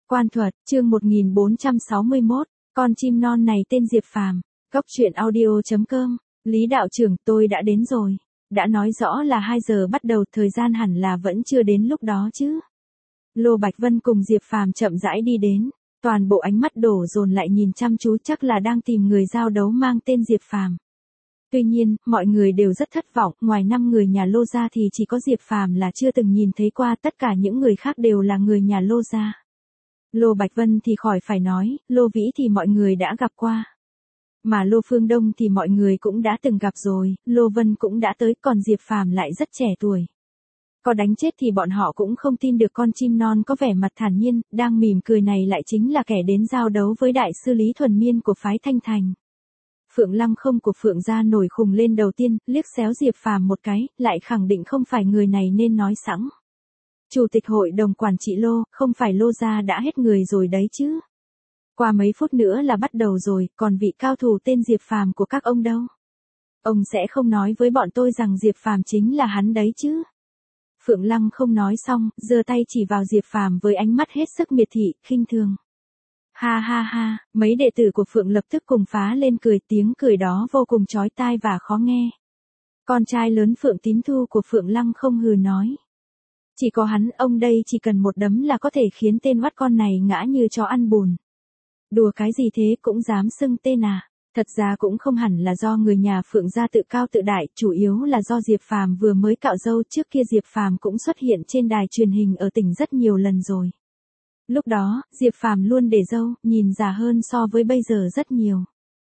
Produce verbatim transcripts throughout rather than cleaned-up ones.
Quan thuật, chương một nghìn bốn trăm sáu mươi mốt, con chim non này tên Diệp Phàm. Góc truyện audio chấm com. Lý đạo trưởng, tôi đã đến rồi. Đã nói rõ là hai giờ bắt đầu, thời gian hẳn là vẫn chưa đến lúc đó chứ. Lô Bạch Vân cùng Diệp Phàm chậm rãi đi đến. Toàn bộ ánh mắt đổ dồn lại nhìn chăm chú, chắc là đang tìm người giao đấu mang tên Diệp Phàm. Tuy nhiên, mọi người đều rất thất vọng, ngoài năm người nhà Lô gia thì chỉ có Diệp Phàm là chưa từng nhìn thấy qua, tất cả những người khác đều là người nhà Lô gia. Lô Bạch Vân thì khỏi phải nói, Lô Vĩ thì mọi người đã gặp qua. Mà Lô Phương Đông thì mọi người cũng đã từng gặp rồi, Lô Vân cũng đã tới, còn Diệp Phàm lại rất trẻ tuổi. Có đánh chết thì bọn họ cũng không tin được con chim non có vẻ mặt thản nhiên, đang mỉm cười này lại chính là kẻ đến giao đấu với đại sư Lý Thuần Miên của phái Thanh Thành. Phượng Lăng Không của Phượng gia nổi khùng lên đầu tiên, liếc xéo Diệp Phàm một cái, lại khẳng định không phải người này nên nói sẵn. Chủ tịch hội đồng quản trị Lô, không phải Lô gia đã hết người rồi đấy chứ. Qua mấy phút nữa là bắt đầu rồi, còn vị cao thủ tên Diệp Phàm của các ông đâu? Ông sẽ không nói với bọn tôi rằng Diệp Phàm chính là hắn đấy chứ? Phượng Lăng Không nói xong, giơ tay chỉ vào Diệp Phàm với ánh mắt hết sức miệt thị, khinh thường. Ha ha ha, mấy đệ tử của Phượng lập tức cùng phá lên cười, tiếng cười đó vô cùng chói tai và khó nghe. Con trai lớn Phượng Tín Thu của Phượng Lăng Không hừ nói. Chỉ có hắn, ông đây chỉ cần một đấm là có thể khiến tên oắt con này ngã như chó ăn bùn. Đùa cái gì thế, cũng dám xưng tên à? Thật ra cũng không hẳn là do người nhà Phượng gia tự cao tự đại, chủ yếu là do Diệp Phàm vừa mới cạo râu, trước kia Diệp Phàm cũng xuất hiện trên đài truyền hình ở tỉnh rất nhiều lần rồi. Lúc đó, Diệp Phàm luôn để râu, nhìn già hơn so với bây giờ rất nhiều.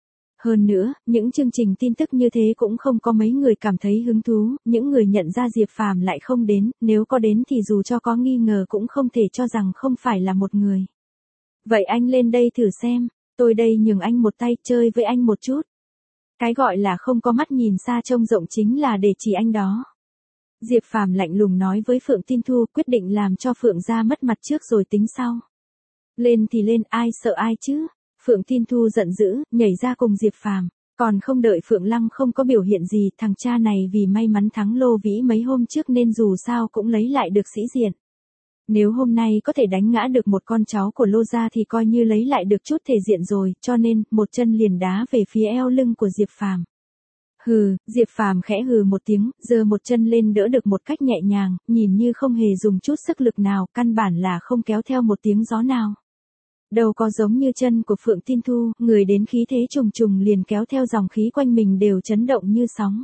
Hơn nữa, những chương trình tin tức như thế cũng không có mấy người cảm thấy hứng thú, những người nhận ra Diệp Phàm lại không đến, nếu có đến thì dù cho có nghi ngờ cũng không thể cho rằng không phải là một người. Vậy anh lên đây thử xem, tôi đây nhường anh một tay, chơi với anh một chút. Cái gọi là không có mắt nhìn xa trông rộng chính là để chỉ anh đó. Diệp Phàm lạnh lùng nói với Phượng Tin Thu, quyết định làm cho Phượng gia mất mặt trước rồi tính sau. Lên thì lên, ai sợ ai chứ? Phượng Tin Thu giận dữ, nhảy ra cùng Diệp Phàm. Còn không đợi Phượng Lăng Không có biểu hiện gì, thằng cha này vì may mắn thắng Lô Vĩ mấy hôm trước nên dù sao cũng lấy lại được sĩ diện. Nếu hôm nay có thể đánh ngã được một con cháu của Lô gia thì coi như lấy lại được chút thể diện rồi, cho nên, một chân liền đá về phía eo lưng của Diệp Phàm. Hừ, Diệp Phàm khẽ hừ một tiếng, giơ một chân lên đỡ được một cách nhẹ nhàng, nhìn như không hề dùng chút sức lực nào, căn bản là không kéo theo một tiếng gió nào. Đâu có giống như chân của Phượng Tin Thu, người đến khí thế trùng trùng liền kéo theo dòng khí quanh mình đều chấn động như sóng.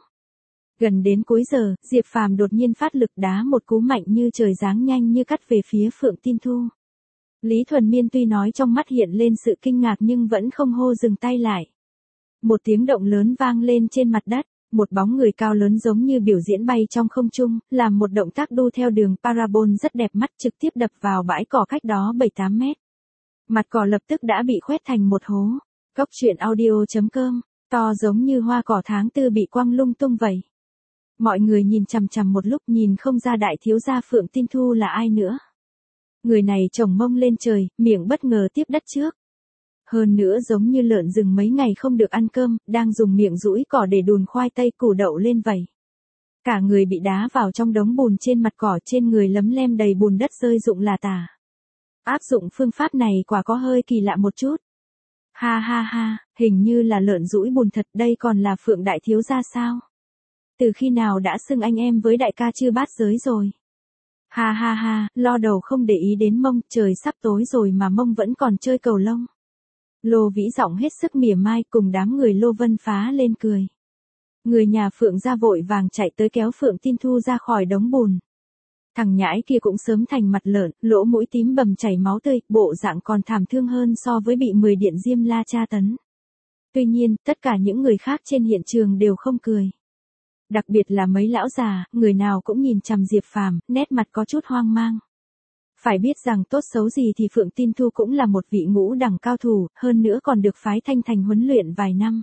Gần đến cuối giờ, Diệp Phàm đột nhiên phát lực đá một cú mạnh như trời giáng nhanh như cắt về phía Phượng Tin Thu. Lý Thuần Miên tuy nói trong mắt hiện lên sự kinh ngạc nhưng vẫn không hô dừng tay lại. Một tiếng động lớn vang lên trên mặt đất, một bóng người cao lớn giống như biểu diễn bay trong không trung, làm một động tác đu theo đường parabol rất đẹp mắt trực tiếp đập vào bãi cỏ cách đó bảy tám mét. Mặt cỏ lập tức đã bị khoét thành một hố. Góc truyện audio chấm com, to giống như hoa cỏ tháng tư bị quăng lung tung vậy. Mọi người nhìn chằm chằm một lúc nhìn không ra đại thiếu gia Phượng Tin Thu là ai nữa. Người này chồng mông lên trời, miệng bất ngờ tiếp đất trước. Hơn nữa giống như lợn rừng mấy ngày không được ăn cơm, đang dùng miệng dũi cỏ để đùn khoai tây củ đậu lên vậy. Cả người bị đá vào trong đống bùn trên mặt cỏ, trên người lấm lem đầy bùn đất rơi rụng là tả. Áp dụng phương pháp này quả có hơi kỳ lạ một chút. Ha ha ha, hình như là lợn dũi bùn thật, đây còn là Phượng đại thiếu gia sao? Từ khi nào đã xưng anh em với đại ca Chư Bát Giới rồi? Ha ha ha, lo đầu không để ý đến mông, trời sắp tối rồi mà mông vẫn còn chơi cầu lông. Lô Vĩ giọng hết sức mỉa mai, cùng đám người Lô Vân phá lên cười. Người nhà Phượng gia vội vàng chạy tới kéo Phượng Tin Thu ra khỏi đống bùn. Thằng nhãi kia cũng sớm thành mặt lợn, lỗ mũi tím bầm chảy máu tươi, bộ dạng còn thảm thương hơn so với bị mười điện diêm la tra tấn. Tuy nhiên, tất cả những người khác trên hiện trường đều không cười. Đặc biệt là mấy lão già, người nào cũng nhìn chằm Diệp Phàm, nét mặt có chút hoang mang. Phải biết rằng tốt xấu gì thì Phượng Tin Thu cũng là một vị ngũ đẳng cao thủ, hơn nữa còn được phái Thanh Thành huấn luyện vài năm.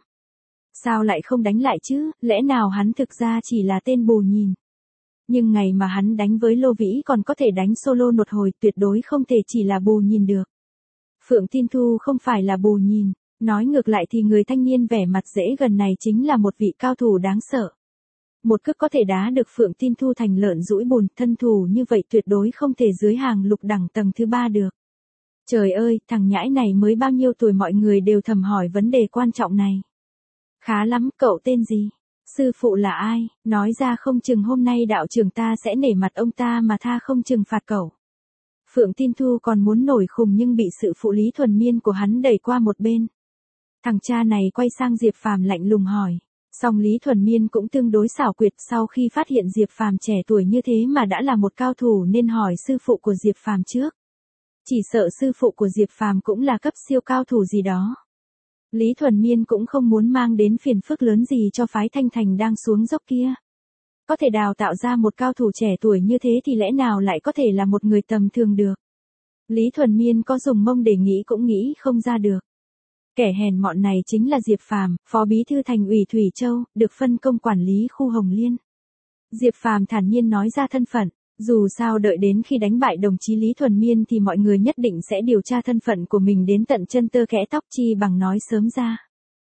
Sao lại không đánh lại chứ, lẽ nào hắn thực ra chỉ là tên bù nhìn. Nhưng ngày mà hắn đánh với Lô Vĩ còn có thể đánh solo một hồi, tuyệt đối không thể chỉ là bù nhìn được. Phượng Tin Thu không phải là bù nhìn, nói ngược lại thì người thanh niên vẻ mặt dễ gần này chính là một vị cao thủ đáng sợ. Một cước có thể đá được Phượng Tin Thu thành lợn dũi bùn, thân thủ như vậy tuyệt đối không thể dưới hàng lục đẳng tầng thứ ba được. Trời ơi, thằng nhãi này mới bao nhiêu tuổi, mọi người đều thầm hỏi vấn đề quan trọng này. Khá lắm, cậu tên gì? Sư phụ là ai? Nói ra không chừng hôm nay đạo trưởng ta sẽ nể mặt ông ta mà tha không trừng phạt cậu. Phượng Tin Thu còn muốn nổi khùng nhưng bị sự phụ Lý Thuần Miên của hắn đẩy qua một bên. Thằng cha này quay sang Diệp Phàm lạnh lùng hỏi. Song Lý Thuần Miên cũng tương đối xảo quyệt, sau khi phát hiện Diệp Phàm trẻ tuổi như thế mà đã là một cao thủ nên hỏi sư phụ của Diệp Phàm trước. Chỉ sợ sư phụ của Diệp Phàm cũng là cấp siêu cao thủ gì đó. Lý Thuần Miên cũng không muốn mang đến phiền phức lớn gì cho phái Thanh Thành đang xuống dốc kia. Có thể đào tạo ra một cao thủ trẻ tuổi như thế thì lẽ nào lại có thể là một người tầm thường được. Lý Thuần Miên có dùng mông để nghĩ cũng nghĩ không ra được. Kẻ hèn mọn này chính là Diệp Phàm, phó bí thư thành ủy Thủy Châu, được phân công quản lý khu Hồng Liên. Diệp Phàm thản nhiên nói ra thân phận, dù sao đợi đến khi đánh bại đồng chí Lý Thuần Miên thì mọi người nhất định sẽ điều tra thân phận của mình đến tận chân tơ kẽ tóc, chi bằng nói sớm ra.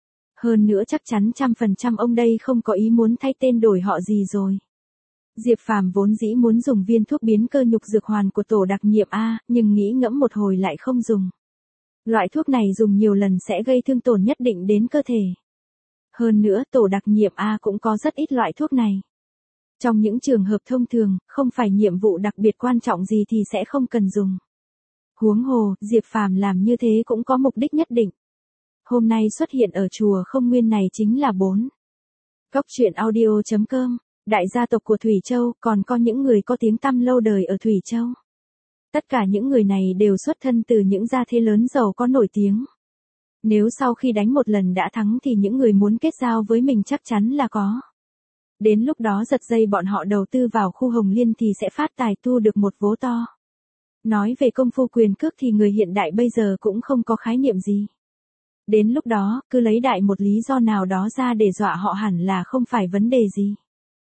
Hơn nữa chắc chắn trăm phần trăm ông đây không có ý muốn thay tên đổi họ gì rồi. Diệp Phàm vốn dĩ muốn dùng viên thuốc biến cơ nhục dược hoàn của tổ đặc nhiệm A, nhưng nghĩ ngẫm một hồi lại không dùng. Loại thuốc này dùng nhiều lần sẽ gây thương tổn nhất định đến cơ thể. Hơn nữa tổ đặc nhiệm A cũng có rất ít loại thuốc này. Trong những trường hợp thông thường, không phải nhiệm vụ đặc biệt quan trọng gì thì sẽ không cần dùng. Huống hồ, Diệp Phàm làm như thế cũng có mục đích nhất định. Hôm nay xuất hiện ở chùa Không Nguyên này chính là bốn. Góc truyện audio chấm com, đại gia tộc của Thủy Châu, còn có những người có tiếng tăm lâu đời ở Thủy Châu. Tất cả những người này đều xuất thân từ những gia thế lớn giàu có nổi tiếng. Nếu sau khi đánh một lần đã thắng thì những người muốn kết giao với mình chắc chắn là có. Đến lúc đó giật dây bọn họ đầu tư vào khu Hồng Liên thì sẽ phát tài thu được một vố to. Nói về công phu quyền cước thì người hiện đại bây giờ cũng không có khái niệm gì. Đến lúc đó, cứ lấy đại một lý do nào đó ra để dọa họ hẳn là không phải vấn đề gì.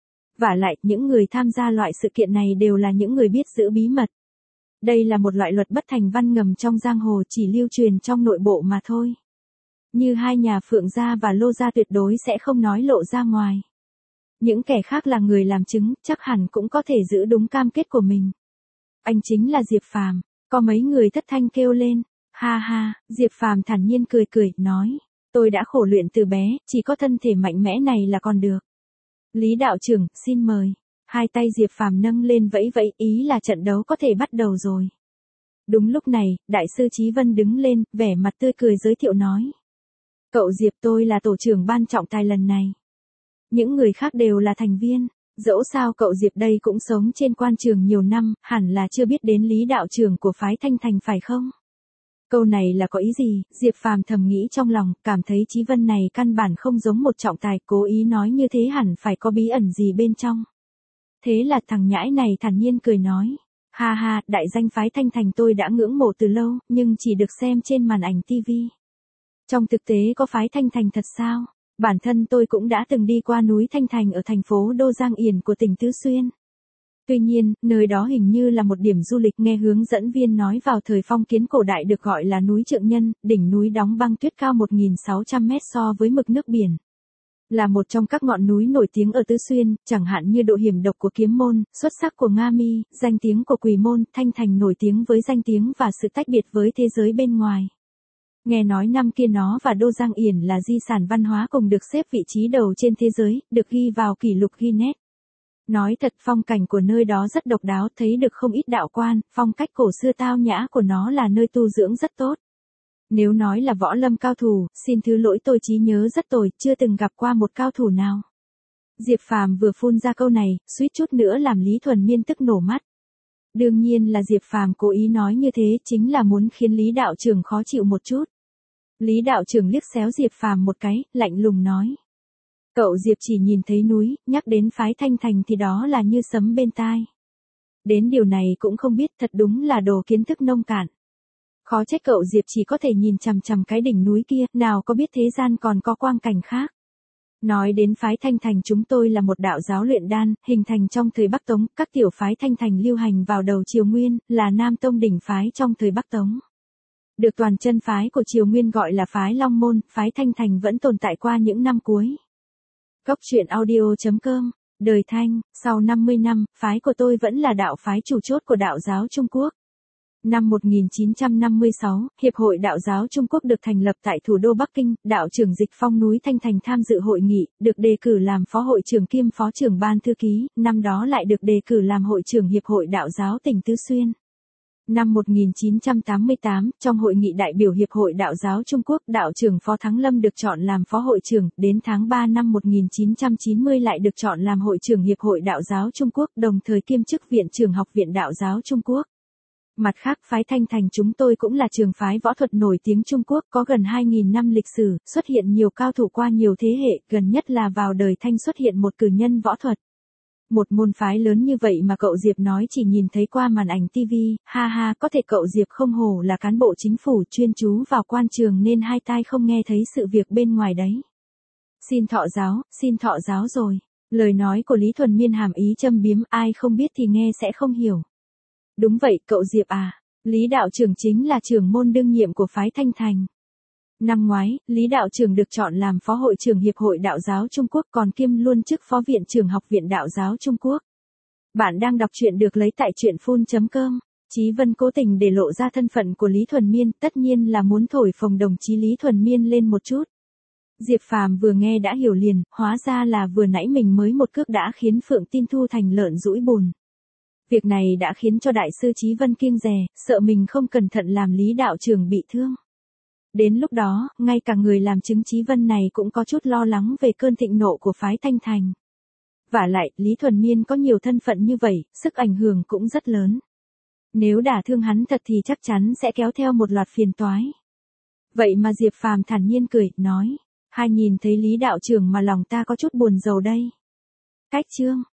Vả lại, những người tham gia loại sự kiện này đều là những người biết giữ bí mật. Đây là một loại luật bất thành văn ngầm trong giang hồ, chỉ lưu truyền trong nội bộ mà thôi. Như hai nhà Phượng gia và Lô gia tuyệt đối sẽ không nói lộ ra ngoài. Những kẻ khác là người làm chứng, chắc hẳn cũng có thể giữ đúng cam kết của mình. Anh chính là Diệp Phàm, có mấy người thất thanh kêu lên. Ha ha, Diệp Phàm thản nhiên cười cười, nói. Tôi đã khổ luyện từ bé, chỉ có thân thể mạnh mẽ này là còn được. Lý đạo trưởng, xin mời. Hai tay Diệp Phàm nâng lên vẫy vẫy, ý là trận đấu có thể bắt đầu rồi. Đúng lúc này, đại sư Chí Vân đứng lên, vẻ mặt tươi cười giới thiệu nói. Cậu Diệp, tôi là tổ trưởng ban trọng tài lần này. Những người khác đều là thành viên. Dẫu sao cậu Diệp đây cũng sống trên quan trường nhiều năm, hẳn là chưa biết đến Lý đạo trưởng của phái Thanh Thành phải không? Câu này là có ý gì? Diệp Phàm thầm nghĩ trong lòng, cảm thấy Chí Vân này căn bản không giống một trọng tài, cố ý nói như thế hẳn phải có bí ẩn gì bên trong. Thế là thằng nhãi này thản nhiên cười nói. Ha ha, đại danh phái Thanh Thành tôi đã ngưỡng mộ từ lâu, nhưng chỉ được xem trên màn ảnh tivi. Trong thực tế có phái Thanh Thành thật sao? Bản thân tôi cũng đã từng đi qua núi Thanh Thành ở thành phố Đô Giang Yển của tỉnh Tứ Xuyên. Tuy nhiên, nơi đó hình như là một điểm du lịch, nghe hướng dẫn viên nói vào thời phong kiến cổ đại được gọi là núi Trượng Nhân, đỉnh núi đóng băng tuyết cao một nghìn sáu trăm mét so với mực nước biển. Là một trong các ngọn núi nổi tiếng ở Tứ Xuyên, chẳng hạn như độ hiểm độc của Kiếm Môn, xuất sắc của Nga Mi, danh tiếng của Quỷ Môn, Thanh Thành nổi tiếng với danh tiếng và sự tách biệt với thế giới bên ngoài. Nghe nói năm kia nó và Đô Giang Yển là di sản văn hóa cùng được xếp vị trí đầu trên thế giới, được ghi vào kỷ lục Guinness. Nói thật, phong cảnh của nơi đó rất độc đáo, thấy được không ít đạo quan, phong cách cổ xưa tao nhã của nó là nơi tu dưỡng rất tốt. Nếu nói là võ lâm cao thủ, xin thứ lỗi tôi trí nhớ rất tồi, chưa từng gặp qua một cao thủ nào. Diệp Phàm vừa phun ra câu này, suýt chút nữa làm Lý Thuần Miên tức nổ mắt. Đương nhiên là Diệp Phàm cố ý nói như thế, chính là muốn khiến Lý đạo trưởng khó chịu một chút. Lý đạo trưởng liếc xéo Diệp Phàm một cái, lạnh lùng nói. Cậu Diệp chỉ nhìn thấy núi, nhắc đến phái Thanh Thành thì đó là như sấm bên tai. Đến điều này cũng không biết, thật đúng là đồ kiến thức nông cạn. Khó trách cậu Diệp chỉ có thể nhìn chằm chằm cái đỉnh núi kia, nào có biết thế gian còn có quang cảnh khác. Nói đến phái Thanh Thành, chúng tôi là một đạo giáo luyện đan, hình thành trong thời Bắc Tống, các tiểu phái Thanh Thành lưu hành vào đầu Triều Nguyên, là Nam Tông đỉnh phái trong thời Bắc Tống. Được toàn chân phái của Triều Nguyên gọi là phái Long Môn, phái Thanh Thành vẫn tồn tại qua những năm cuối. Góc truyện audio chấm com, đời Thanh, sau năm mươi năm, phái của tôi vẫn là đạo phái chủ chốt của đạo giáo Trung Quốc. Năm một nghìn chín trăm năm mươi sáu, Hiệp hội Đạo giáo Trung Quốc được thành lập tại thủ đô Bắc Kinh, đạo trưởng Dịch Phong núi Thanh Thành tham dự hội nghị, được đề cử làm phó hội trưởng kiêm phó trưởng ban thư ký, năm đó lại được đề cử làm hội trưởng Hiệp hội Đạo giáo tỉnh Tứ Xuyên. Năm một nghìn chín trăm tám mươi tám, trong hội nghị đại biểu Hiệp hội Đạo giáo Trung Quốc, đạo trưởng Phó Thắng Lâm được chọn làm phó hội trưởng, đến tháng ba năm một nghìn chín trăm chín mươi lại được chọn làm hội trưởng Hiệp hội Đạo giáo Trung Quốc, đồng thời kiêm chức Viện trưởng Học viện Đạo giáo Trung Quốc. Mặt khác, phái Thanh Thành chúng tôi cũng là trường phái võ thuật nổi tiếng Trung Quốc, có gần hai nghìn năm lịch sử, xuất hiện nhiều cao thủ qua nhiều thế hệ, gần nhất là vào đời Thanh xuất hiện một cử nhân võ thuật. Một môn phái lớn như vậy mà cậu Diệp nói chỉ nhìn thấy qua màn ảnh tivi, ha ha, có thể cậu Diệp không hổ là cán bộ chính phủ chuyên chú vào quan trường nên hai tai không nghe thấy sự việc bên ngoài đấy. Xin thọ giáo, xin thọ giáo rồi. Lời nói của Lý Thuần Miên hàm ý châm biếm, ai không biết thì nghe sẽ không hiểu. Đúng vậy, cậu Diệp à, Lý đạo trưởng chính là trưởng môn đương nhiệm của phái Thanh Thành. Năm ngoái, Lý đạo trưởng được chọn làm phó hội trưởng Hiệp hội Đạo giáo Trung Quốc còn kiêm luôn chức phó viện trưởng Học viện Đạo giáo Trung Quốc. Bạn đang đọc truyện được lấy tại truyện phun chấm com. Chí Vân cố tình để lộ ra thân phận của Lý Thuần Miên, tất nhiên là muốn thổi phồng đồng chí Lý Thuần Miên lên một chút. Diệp Phàm vừa nghe đã hiểu liền, hóa ra là vừa nãy mình mới một cước đã khiến Phượng Tin Thu thành lợn dũi bùn. Việc này đã khiến cho đại sư Chí Vân kiêng dè, sợ mình không cẩn thận làm Lý đạo trưởng bị thương. Đến lúc đó, ngay cả người làm chứng Chí Vân này cũng có chút lo lắng về cơn thịnh nộ của phái Thanh Thành. Vả lại, Lý Thuần Miên có nhiều thân phận như vậy, sức ảnh hưởng cũng rất lớn. Nếu đả thương hắn thật thì chắc chắn sẽ kéo theo một loạt phiền toái. Vậy mà Diệp Phàm thản nhiên cười, nói, hai nhìn thấy Lý đạo trưởng mà lòng ta có chút buồn rầu đây. Cách chương